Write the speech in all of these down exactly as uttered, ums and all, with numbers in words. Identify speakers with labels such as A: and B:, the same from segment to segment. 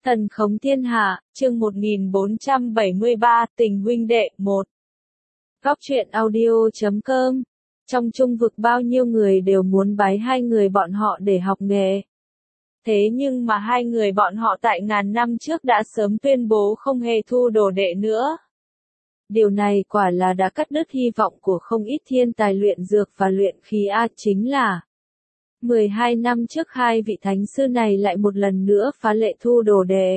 A: Thần khống thiên hạ, chương một nghìn bốn trăm bảy mươi ba, tình huynh đệ, một. Góc truyện audio chấm com. Trong trung vực bao nhiêu người đều muốn bái hai người bọn họ để học nghề. Thế nhưng mà hai người bọn họ tại ngàn năm trước đã sớm tuyên bố không hề thu đồ đệ nữa. Điều này quả là đã cắt đứt hy vọng của không ít thiên tài luyện dược và luyện khí A, chính là mười hai năm trước hai vị thánh sư này lại một lần nữa phá lệ thu đồ đệ.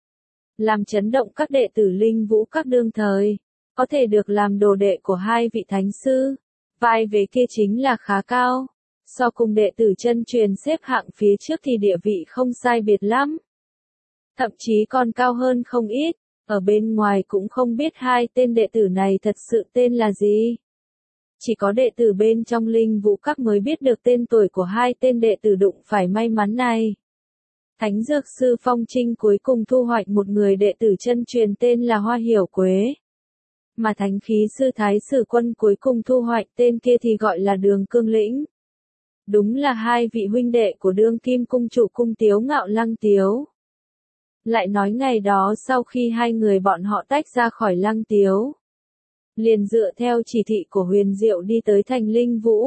A: Làm chấn động các đệ tử linh vũ các đương thời, có thể được làm đồ đệ của hai vị thánh sư, vai vế kia chính là khá cao. So cùng đệ tử chân truyền xếp hạng phía trước thì địa vị không sai biệt lắm. Thậm chí còn cao hơn không ít, ở bên ngoài cũng không biết hai tên đệ tử này thật sự tên là gì. Chỉ có đệ tử bên trong linh vũ các mới biết được tên tuổi của hai tên đệ tử đụng phải may mắn này. Thánh dược sư Phong Trinh cuối cùng thu hoạch một người đệ tử chân truyền tên là Hoa Hiểu Quế. Mà thánh khí sư Thái Sử Quân cuối cùng thu hoạch tên kia thì gọi là Đường Cương Lĩnh. Đúng là hai vị huynh đệ của đương kim cung chủ cung Tiếu Ngạo Lăng Tiếu. Lại nói ngày đó sau khi hai người bọn họ tách ra khỏi Lăng Tiếu, liền dựa theo chỉ thị của Huyền Diệu đi tới thành Linh Vũ.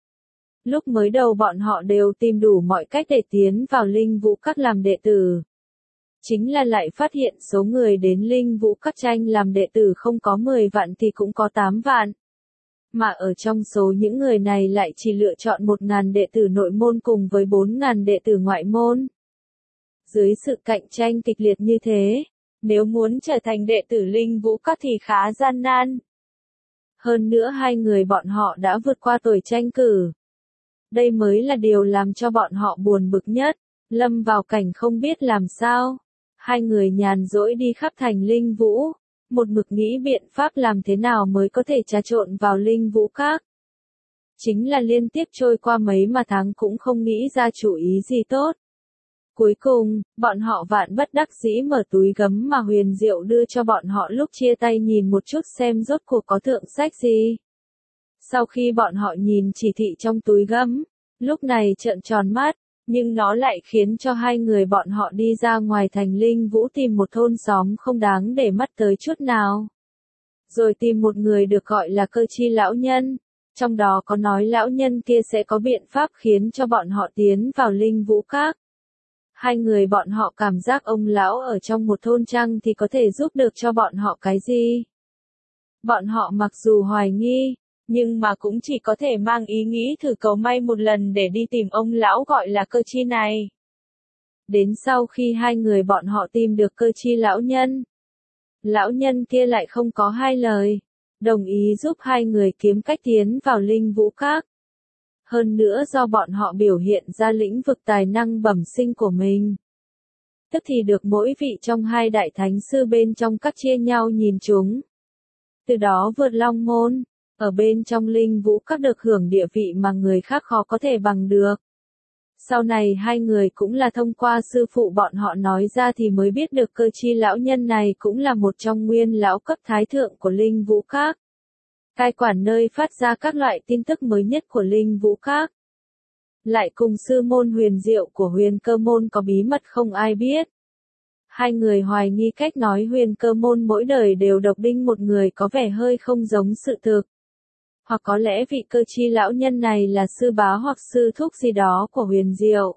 A: Lúc mới đầu bọn họ đều tìm đủ mọi cách để tiến vào Linh Vũ các làm đệ tử. Chính là lại phát hiện số người đến Linh Vũ các tranh làm đệ tử không có mười vạn thì cũng có tám vạn. Mà ở trong số những người này lại chỉ lựa chọn một nghìn đệ tử nội môn cùng với bốn nghìn đệ tử ngoại môn. Dưới sự cạnh tranh kịch liệt như thế, nếu muốn trở thành đệ tử Linh Vũ các thì khá gian nan. Hơn nữa hai người bọn họ đã vượt qua tuổi tranh cử. Đây mới là điều làm cho bọn họ buồn bực nhất, lâm vào cảnh không biết làm sao. Hai người nhàn rỗi đi khắp thành Linh Vũ, một mực nghĩ biện pháp làm thế nào mới có thể trà trộn vào Linh Vũ các. Chính là liên tiếp trôi qua mấy mà tháng cũng không nghĩ ra chủ ý gì tốt. Cuối cùng, bọn họ vạn bất đắc dĩ mở túi gấm mà Huyền Diệu đưa cho bọn họ lúc chia tay nhìn một chút xem rốt cuộc có thượng sách gì. Sau khi bọn họ nhìn chỉ thị trong túi gấm, lúc này trợn tròn mắt, nhưng nó lại khiến cho hai người bọn họ đi ra ngoài thành Linh Vũ tìm một thôn xóm không đáng để mắt tới chút nào. Rồi tìm một người được gọi là Cơ Chi lão nhân, trong đó có nói lão nhân kia sẽ có biện pháp khiến cho bọn họ tiến vào Linh Vũ các. Hai người bọn họ cảm giác ông lão ở trong một thôn trăng thì có thể giúp được cho bọn họ cái gì. Bọn họ mặc dù hoài nghi, nhưng mà cũng chỉ có thể mang ý nghĩ thử cầu may một lần để đi tìm ông lão gọi là Cơ Chi này. Đến sau khi hai người bọn họ tìm được Cơ Chi lão nhân, lão nhân kia lại không có hai lời, đồng ý giúp hai người kiếm cách tiến vào Linh Vũ các. Hơn nữa do bọn họ biểu hiện ra lĩnh vực tài năng bẩm sinh của mình, tức thì được mỗi vị trong hai đại thánh sư bên trong các chia nhau nhìn chúng. Từ đó vượt long môn, ở bên trong Linh Vũ các được hưởng địa vị mà người khác khó có thể bằng được. Sau này hai người cũng là thông qua sư phụ bọn họ nói ra thì mới biết được Cơ Chi lão nhân này cũng là một trong nguyên lão cấp thái thượng của Linh Vũ các. Cai quản nơi phát ra các loại tin tức mới nhất của Linh Vũ các. Lại cùng sư môn Huyền Diệu của Huyền Cơ môn có bí mật không ai biết. Hai người hoài nghi cách nói Huyền Cơ môn mỗi đời đều độc đinh một người có vẻ hơi không giống sự thực. Hoặc có lẽ vị Cơ Chi lão nhân này là sư bá hoặc sư thúc gì đó của Huyền Diệu.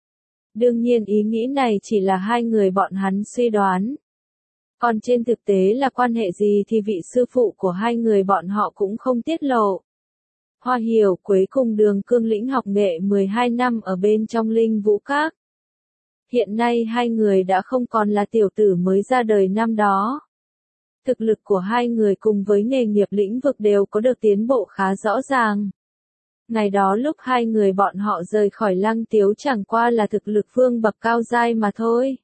A: Đương nhiên ý nghĩ này chỉ là hai người bọn hắn suy đoán. Còn trên thực tế là quan hệ gì thì vị sư phụ của hai người bọn họ cũng không tiết lộ. Hoa Hiểu Quế cùng Đường Cương Lĩnh học nghệ mười hai năm ở bên trong Linh Vũ các. Hiện nay hai người đã không còn là tiểu tử mới ra đời năm đó. Thực lực của hai người cùng với nghề nghiệp lĩnh vực đều có được tiến bộ khá rõ ràng. Ngày đó lúc hai người bọn họ rời khỏi Lăng Tiếu chẳng qua là thực lực vương bậc cao giai mà thôi.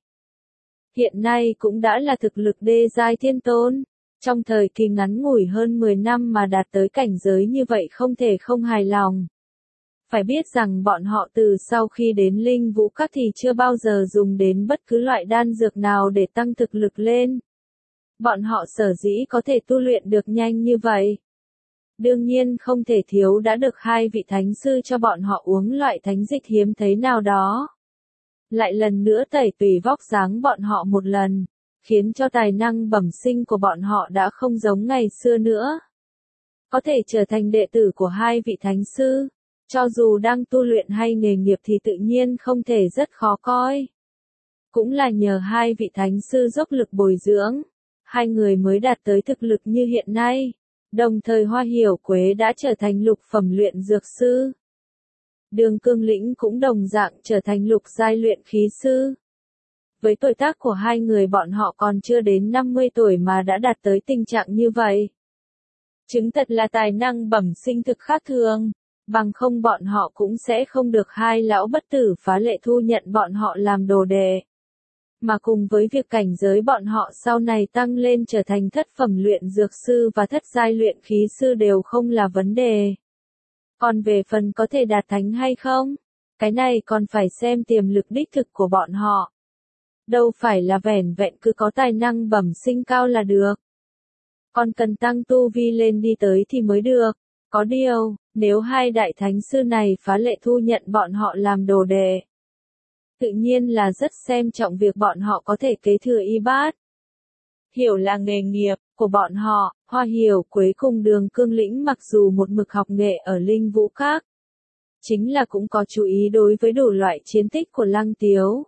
A: Hiện nay cũng đã là thực lực đê giai thiên tôn. Trong thời kỳ ngắn ngủi hơn mười năm mà đạt tới cảnh giới như vậy không thể không hài lòng. Phải biết rằng bọn họ từ sau khi đến Linh Vũ các thì chưa bao giờ dùng đến bất cứ loại đan dược nào để tăng thực lực lên. Bọn họ sở dĩ có thể tu luyện được nhanh như vậy. Đương nhiên không thể thiếu đã được hai vị thánh sư cho bọn họ uống loại thánh dịch hiếm thấy nào đó. lại lần nữa tẩy tùy vóc dáng bọn họ một lần, khiến cho tài năng bẩm sinh của bọn họ đã không giống ngày xưa nữa. Có thể trở thành đệ tử của hai vị thánh sư, cho dù đang tu luyện hay nghề nghiệp thì tự nhiên không thể rất khó coi. Cũng là nhờ hai vị thánh sư dốc lực bồi dưỡng, hai người mới đạt tới thực lực như hiện nay. Đồng thời Hoa Hiểu Quế đã trở thành lục phẩm luyện dược sư. Đường Cương Lĩnh cũng đồng dạng trở thành lục giai luyện khí sư. Với tuổi tác của hai người bọn họ còn chưa đến năm mươi tuổi mà đã đạt tới tình trạng như vậy. Chứng thật là tài năng bẩm sinh thực khác thường, bằng không bọn họ cũng sẽ không được hai lão bất tử phá lệ thu nhận bọn họ làm đồ đệ. Mà cùng với việc cảnh giới bọn họ sau này tăng lên trở thành thất phẩm luyện dược sư và thất giai luyện khí sư đều không là vấn đề. Còn về phần có thể đạt thánh hay không, cái này còn phải xem tiềm lực đích thực của bọn họ. Đâu phải là vẻn vẹn cứ có tài năng bẩm sinh cao là được. Còn cần tăng tu vi lên đi tới thì mới được. Có điều, nếu hai đại thánh sư này phá lệ thu nhận bọn họ làm đồ đệ, tự nhiên là rất xem trọng việc bọn họ có thể kế thừa y bát. Hiểu là nghề nghiệp của bọn họ, Hoa Hiểu Quế cùng Đường Cương Lĩnh mặc dù một mực học nghệ ở Linh Vũ Các, chính là cũng có chú ý đối với đủ loại chiến tích của Lăng Tiếu.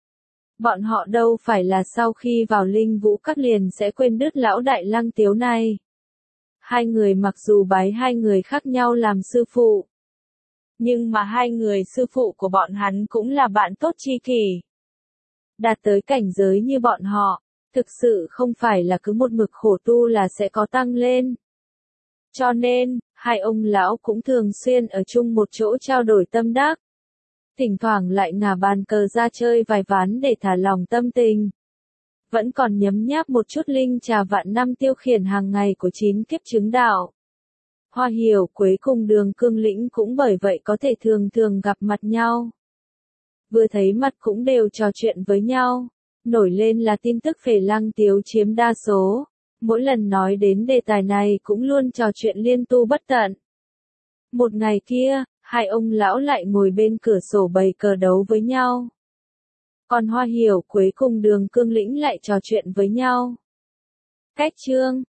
A: Bọn họ đâu phải là sau khi vào Linh Vũ Các liền sẽ quên đứt lão đại Lăng Tiếu này. Hai người mặc dù bái hai người khác nhau làm sư phụ, nhưng mà hai người sư phụ của bọn hắn cũng là bạn tốt tri kỷ. Đạt tới cảnh giới như bọn họ, thực sự không phải là cứ một mực khổ tu là sẽ có tăng lên. Cho nên, hai ông lão cũng thường xuyên ở chung một chỗ trao đổi tâm đắc. Thỉnh thoảng lại ngả bàn cờ ra chơi vài ván để thả lòng tâm tình. Vẫn còn nhấm nháp một chút linh trà vạn năm tiêu khiển hàng ngày của chín kiếp chứng đạo. Hoa Hiểu Quế cùng Đường Cương Lĩnh cũng bởi vậy có thể thường thường gặp mặt nhau. Vừa thấy mặt cũng đều trò chuyện với nhau. Nổi lên là tin tức về Lăng Tiếu chiếm đa số. Mỗi lần nói đến đề tài này cũng luôn trò chuyện liên tu bất tận. Một ngày kia, hai ông lão lại ngồi bên cửa sổ bày cờ đấu với nhau. Còn Hoa Hiểu Quế cùng Đường Cương Lĩnh lại trò chuyện với nhau. Cách chương